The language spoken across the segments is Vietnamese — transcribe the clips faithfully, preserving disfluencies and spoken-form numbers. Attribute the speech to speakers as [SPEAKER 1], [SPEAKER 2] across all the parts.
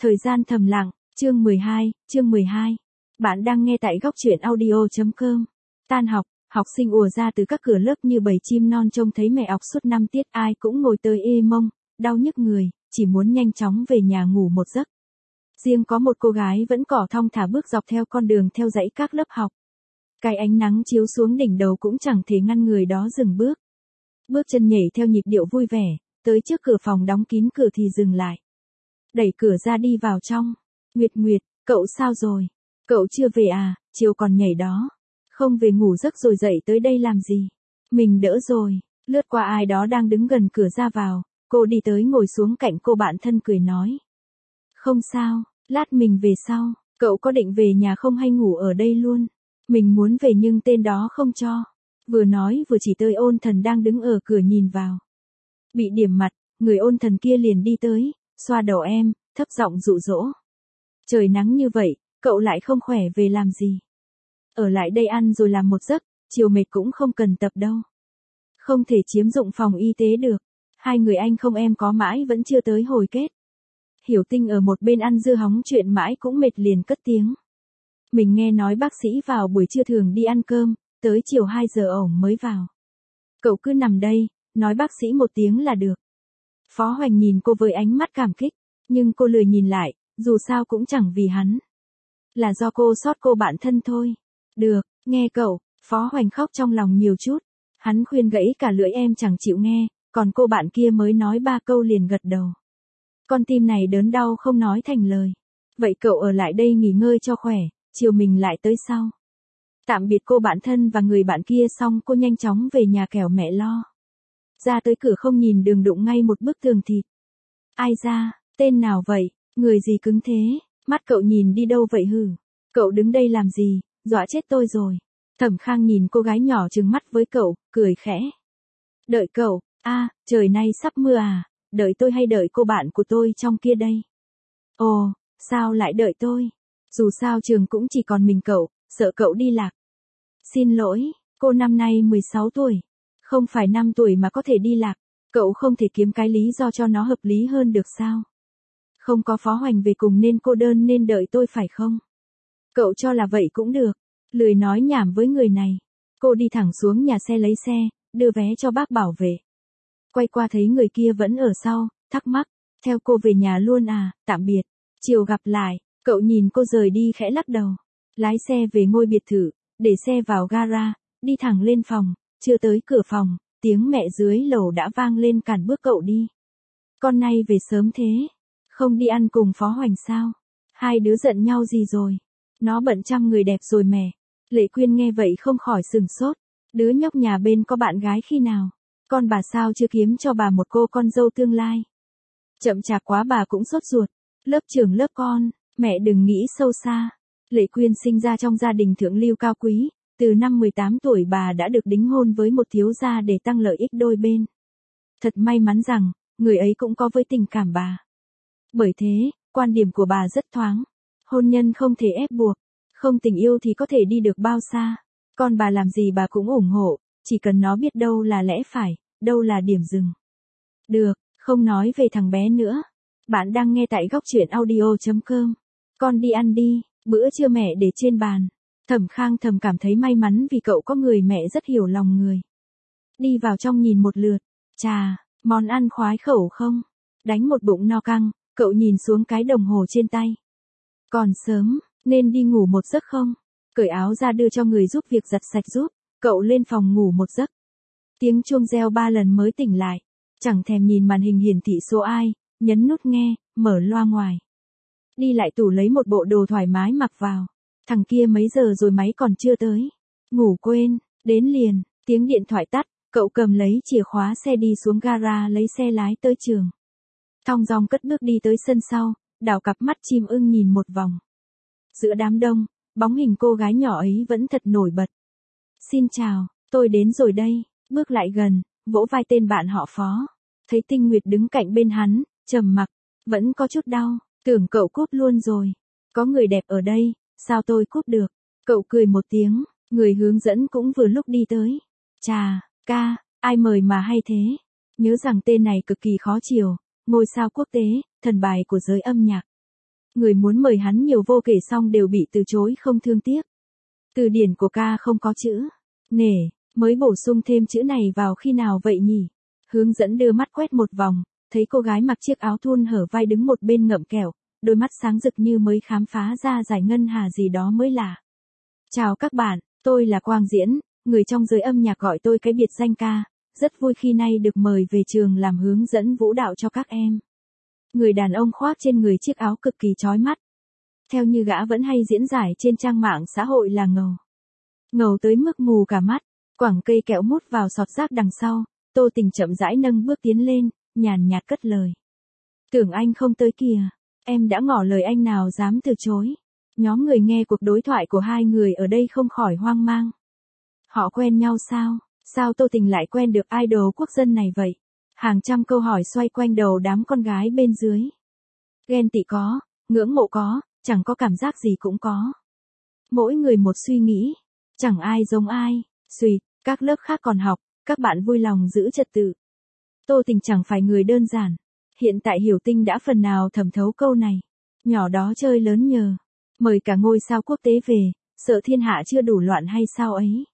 [SPEAKER 1] Thời gian thầm lặng, chương mười hai, chương mười hai. Bạn đang nghe tại góc truyện audio chấm com. Tan học, học sinh ùa ra từ các cửa lớp như bầy chim non trông thấy mẹ ọc suốt năm tiết, ai cũng ngồi tới ê mông, đau nhức người, chỉ muốn nhanh chóng về nhà ngủ một giấc. Riêng có một cô gái vẫn cỏ thong thả bước dọc theo con đường theo dãy các lớp học. Cái ánh nắng chiếu xuống đỉnh đầu cũng chẳng thể ngăn người đó dừng bước. Bước chân nhảy theo nhịp điệu vui vẻ, tới trước cửa phòng đóng kín cửa thì dừng lại. Đẩy cửa ra đi vào trong. Nguyệt Nguyệt, cậu sao rồi? Cậu chưa về à, chiều còn nhảy đó. Không về ngủ giấc rồi dậy tới đây làm gì? Mình đỡ rồi. Lướt qua ai đó đang đứng gần cửa ra vào, cô đi tới ngồi xuống cạnh cô bạn thân cười nói. Không sao, lát mình về sau, cậu có định về nhà không hay ngủ ở đây luôn? Mình muốn về nhưng tên đó không cho. Vừa nói vừa chỉ tới Ôn Thần đang đứng ở cửa nhìn vào. Bị điểm mặt, người Ôn Thần kia liền đi tới, xoa đầu em, thấp giọng dụ dỗ. Trời nắng như vậy, cậu lại không khỏe về làm gì? Ở lại đây ăn rồi làm một giấc, chiều mệt cũng không cần tập đâu. Không thể chiếm dụng phòng y tế được. Hai người anh không em có mãi vẫn chưa tới hồi kết. Hiểu Tinh ở một bên ăn dưa hóng chuyện mãi cũng mệt liền cất tiếng. Mình nghe nói bác sĩ vào buổi trưa thường đi ăn cơm, tới chiều hai giờ ổng mới vào. Cậu cứ nằm đây, nói bác sĩ một tiếng là được. Phó Hoành nhìn cô với ánh mắt cảm kích, nhưng cô lười nhìn lại, dù sao cũng chẳng vì hắn. Là do cô xót cô bạn thân thôi. Được, nghe cậu, Phó Hoành khóc trong lòng nhiều chút. Hắn khuyên gãy cả lưỡi em chẳng chịu nghe, còn cô bạn kia mới nói ba câu liền gật đầu. Con tim này đớn đau không nói thành lời. Vậy cậu ở lại đây nghỉ ngơi cho khỏe, chiều mình lại tới sau. Tạm biệt cô bạn thân và người bạn kia xong cô nhanh chóng về nhà kẻo mẹ lo. Ra tới cửa không nhìn đường đụng ngay một bức tường thịt. Ai ra, tên nào vậy, người gì cứng thế, mắt cậu nhìn đi đâu vậy hử? Cậu đứng đây làm gì, dọa chết tôi rồi. Thẩm Khang nhìn cô gái nhỏ trừng mắt với cậu, cười khẽ. Đợi cậu, a, trời nay sắp mưa à, đợi tôi hay đợi cô bạn của tôi trong kia đây? Ồ, sao lại đợi tôi? Dù sao trường cũng chỉ còn mình cậu, sợ cậu đi lạc. Xin lỗi, cô năm nay mười sáu tuổi. Không phải năm tuổi mà có thể đi lạc, cậu không thể kiếm cái lý do cho nó hợp lý hơn được sao? Không có Phó Hoành về cùng nên cô đơn nên đợi tôi phải không? Cậu cho là vậy cũng được, lười nói nhảm với người này. Cô đi thẳng xuống nhà xe lấy xe, đưa vé cho bác bảo vệ. Quay qua thấy người kia vẫn ở sau, thắc mắc, theo cô về nhà luôn à, tạm biệt, chiều gặp lại. Cậu nhìn cô rời đi khẽ lắc đầu, lái xe về ngôi biệt thự, để xe vào gara, đi thẳng lên phòng. Chưa tới cửa phòng, tiếng mẹ dưới lầu đã vang lên cản bước cậu đi. Con nay về sớm thế, không đi ăn cùng Phó Hoành sao? Hai đứa giận nhau gì rồi? Nó bận chăm người đẹp rồi mẹ. Lệ Quyên nghe vậy không khỏi sừng sốt. Đứa nhóc nhà bên có bạn gái khi nào? Con bà sao chưa kiếm cho bà một cô con dâu tương lai? Chậm chạp quá bà cũng sốt ruột. Lớp trưởng lớp con, mẹ đừng nghĩ sâu xa. Lệ Quyên sinh ra trong gia đình thượng lưu cao quý. Từ năm mười tám tuổi bà đã được đính hôn với một thiếu gia để tăng lợi ích đôi bên. Thật may mắn rằng, người ấy cũng có với tình cảm bà. Bởi thế, quan điểm của bà rất thoáng. Hôn nhân không thể ép buộc, không tình yêu thì có thể đi được bao xa. Con bà làm gì bà cũng ủng hộ, chỉ cần nó biết đâu là lẽ phải, đâu là điểm dừng. Được, không nói về thằng bé nữa. Bạn đang nghe tại góc truyện audio chấm com. Con đi ăn đi, bữa trưa mẹ để trên bàn. Thẩm Khang thầm cảm thấy may mắn vì cậu có người mẹ rất hiểu lòng người. Đi vào trong nhìn một lượt, chà, món ăn khoái khẩu không? Đánh một bụng no căng, cậu nhìn xuống cái đồng hồ trên tay. Còn sớm, nên đi ngủ một giấc không? Cởi áo ra đưa cho người giúp việc giặt sạch giúp, cậu lên phòng ngủ một giấc. Tiếng chuông reo ba lần mới tỉnh lại, chẳng thèm nhìn màn hình hiển thị số ai, nhấn nút nghe, mở loa ngoài. Đi lại tủ lấy một bộ đồ thoải mái mặc vào. Thằng kia mấy giờ rồi máy còn chưa tới. Ngủ quên, đến liền, tiếng điện thoại tắt, cậu cầm lấy chìa khóa xe đi xuống gara lấy xe lái tới trường. Thong dong cất bước đi tới sân sau, đảo cặp mắt chim ưng nhìn một vòng. Giữa đám đông, bóng hình cô gái nhỏ ấy vẫn thật nổi bật. Xin chào, tôi đến rồi đây, bước lại gần, vỗ vai tên bạn họ Phó. Thấy Tinh Nguyệt đứng cạnh bên hắn, trầm mặc, vẫn có chút đau, tưởng cậu cúp luôn rồi. Có người đẹp ở đây. Sao tôi cúp được? Cậu cười một tiếng, người hướng dẫn cũng vừa lúc đi tới. Chà, ca, ai mời mà hay thế? Nhớ rằng tên này cực kỳ khó chiều, ngôi sao quốc tế, thần bài của giới âm nhạc. Người muốn mời hắn nhiều vô kể xong đều bị từ chối không thương tiếc. Từ điển của ca không có chữ nể, mới bổ sung thêm chữ này vào khi nào vậy nhỉ? Hướng dẫn đưa mắt quét một vòng, thấy cô gái mặc chiếc áo thun hở vai đứng một bên ngậm kẹo, đôi mắt sáng rực như mới khám phá ra giải ngân hà gì đó mới lạ. Chào các bạn, tôi là Quang Diễn, người trong giới âm nhạc gọi tôi cái biệt danh ca, rất vui khi nay được mời về trường làm hướng dẫn vũ đạo cho các em. Người đàn ông khoác trên người chiếc áo cực kỳ chói mắt. Theo như gã vẫn hay diễn giải trên trang mạng xã hội là ngầu. Ngầu tới mức mù cả mắt, quẳng cây kẹo mút vào sọt rác đằng sau, Tô Tình chậm rãi nâng bước tiến lên, nhàn nhạt cất lời. Tưởng anh không tới kìa, em đã ngỏ lời anh nào dám từ chối. Nhóm người nghe cuộc đối thoại của hai người ở đây không khỏi hoang mang. Họ quen nhau sao? Sao Tô Tình lại quen được idol quốc dân này vậy? Hàng trăm câu hỏi xoay quanh đầu đám con gái bên dưới. Ghen tị có, ngưỡng mộ có, chẳng có cảm giác gì cũng có. Mỗi người một suy nghĩ, chẳng ai giống ai. Xuyệt, các lớp khác còn học, các bạn vui lòng giữ trật tự. Tô Tình chẳng phải người đơn giản. Hiện tại Hiểu Tinh đã phần nào thẩm thấu câu này. Nhỏ đó chơi lớn nhờ. Mời cả ngôi sao quốc tế về, sợ thiên hạ chưa đủ loạn hay sao ấy.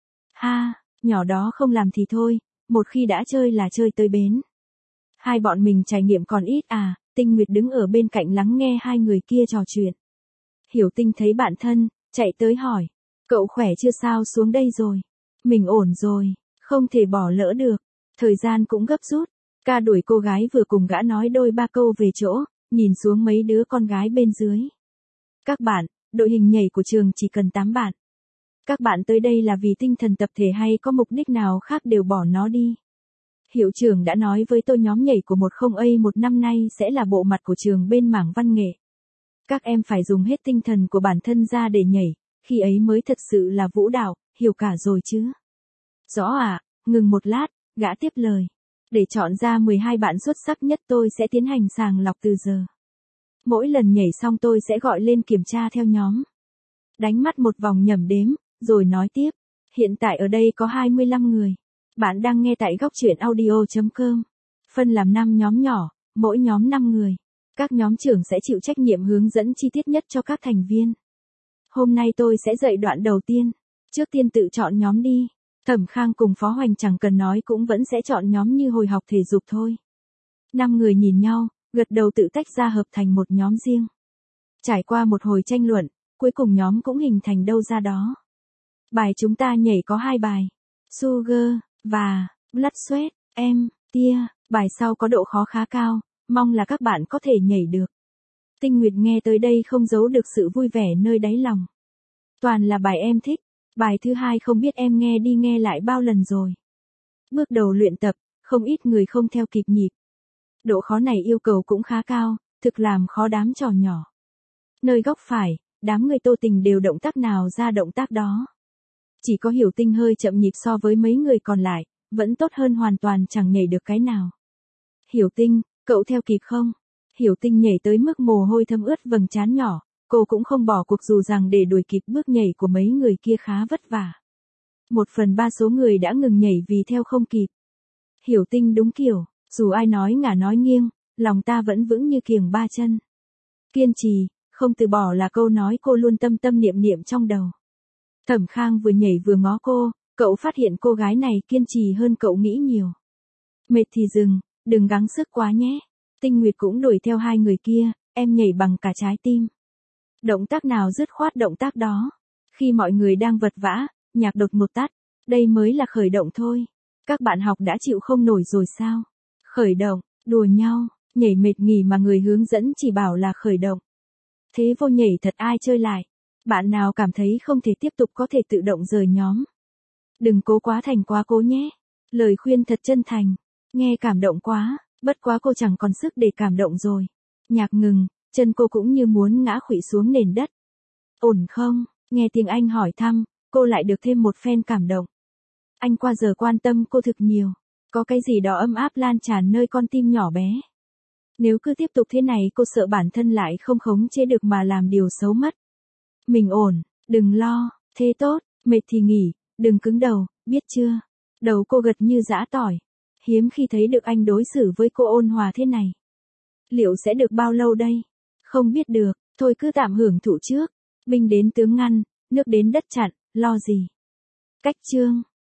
[SPEAKER 1] Ha, nhỏ đó không làm thì thôi, một khi đã chơi là chơi tới bến. Hai bọn mình trải nghiệm còn ít à, Tinh Nguyệt đứng ở bên cạnh lắng nghe hai người kia trò chuyện. Hiểu Tinh thấy bạn thân, chạy tới hỏi. Cậu khỏe chưa sao xuống đây rồi? Mình ổn rồi, không thể bỏ lỡ được. Thời gian cũng gấp rút. Ca đuổi cô gái vừa cùng gã nói đôi ba câu về chỗ, nhìn xuống mấy đứa con gái bên dưới. Các bạn, đội hình nhảy của trường chỉ cần tám bạn. Các bạn tới đây là vì tinh thần tập thể hay có mục đích nào khác đều bỏ nó đi. Hiệu trưởng đã nói với tôi nhóm nhảy của một không A một năm nay sẽ là bộ mặt của trường bên mảng văn nghệ. Các em phải dùng hết tinh thần của bản thân ra để nhảy, khi ấy mới thật sự là vũ đạo, hiểu cả rồi chứ. Rõ ạ, à, ngừng một lát, gã tiếp lời. Để chọn ra mười hai bạn xuất sắc nhất tôi sẽ tiến hành sàng lọc từ giờ. Mỗi lần nhảy xong tôi sẽ gọi lên kiểm tra theo nhóm. Đánh mắt một vòng nhẩm đếm, rồi nói tiếp. Hiện tại ở đây có hai mươi lăm người. Bạn đang nghe tại góc truyện audio chấm com. Phân làm năm nhóm nhỏ, mỗi nhóm năm người. Các nhóm trưởng sẽ chịu trách nhiệm hướng dẫn chi tiết nhất cho các thành viên. Hôm nay tôi sẽ dạy đoạn đầu tiên. Trước tiên tự chọn nhóm đi. Thẩm Khang cùng Phó Hoành chẳng cần nói cũng vẫn sẽ chọn nhóm như hồi học thể dục thôi. Năm người nhìn nhau, gật đầu tự tách ra hợp thành một nhóm riêng. Trải qua một hồi tranh luận, cuối cùng nhóm cũng hình thành đâu ra đó. Bài chúng ta nhảy có hai bài. Sugar, và, Blood Sweat, em, tia. Bài sau có độ khó khá cao, mong là các bạn có thể nhảy được. Tinh Nguyệt nghe tới đây không giấu được sự vui vẻ nơi đáy lòng. Toàn là bài em thích. Bài thứ hai không biết em nghe đi nghe lại bao lần rồi. Bước đầu luyện tập, không ít người không theo kịp nhịp. Độ khó này yêu cầu cũng khá cao, thực làm khó đám trò nhỏ. Nơi góc phải, đám người Tô Tình đều động tác nào ra động tác đó. Chỉ có Hiểu Tinh hơi chậm nhịp so với mấy người còn lại, vẫn tốt hơn hoàn toàn chẳng nhảy được cái nào. Hiểu Tinh, cậu theo kịp không? Hiểu Tinh nhảy tới mức mồ hôi thấm ướt vầng trán nhỏ, cô cũng không bỏ cuộc dù rằng để đuổi kịp bước nhảy của mấy người kia khá vất vả. Một phần ba số người đã ngừng nhảy vì theo không kịp. Hiểu Tinh đúng kiểu, dù ai nói ngả nói nghiêng, lòng ta vẫn vững như kiềng ba chân. Kiên trì, không từ bỏ là câu nói cô luôn tâm tâm niệm niệm trong đầu. Thẩm Khang vừa nhảy vừa ngó cô, cậu phát hiện cô gái này kiên trì hơn cậu nghĩ nhiều. Mệt thì dừng, đừng gắng sức quá nhé. Tinh Nguyệt cũng đuổi theo hai người kia, em nhảy bằng cả trái tim. Động tác nào dứt khoát động tác đó. Khi mọi người đang vật vã, nhạc đột ngột tắt. Đây mới là khởi động thôi. Các bạn học đã chịu không nổi rồi sao? Khởi động, đùa nhau, nhảy mệt nghỉ mà người hướng dẫn chỉ bảo là khởi động. Thế vô nhảy thật ai chơi lại. Bạn nào cảm thấy không thể tiếp tục có thể tự động rời nhóm. Đừng cố quá thành quá cố nhé. Lời khuyên thật chân thành. Nghe cảm động quá, bất quá cô chẳng còn sức để cảm động rồi. Nhạc ngừng, chân cô cũng như muốn ngã khuỵu xuống nền đất. Ổn không? Nghe tiếng anh hỏi thăm, cô lại được thêm một phen cảm động. Anh qua giờ quan tâm cô thực nhiều. Có cái gì đó ấm áp lan tràn nơi con tim nhỏ bé. Nếu cứ tiếp tục thế này cô sợ bản thân lại không khống chế được mà làm điều xấu mất. Mình ổn, đừng lo, thế tốt, mệt thì nghỉ, đừng cứng đầu, biết chưa? Đầu cô gật như giã tỏi. Hiếm khi thấy được anh đối xử với cô ôn hòa thế này. Liệu sẽ được bao lâu đây? Không biết được, thôi cứ tạm hưởng thụ trước. Binh đến tướng ngăn, nước đến đất chặn, lo gì. Cách chương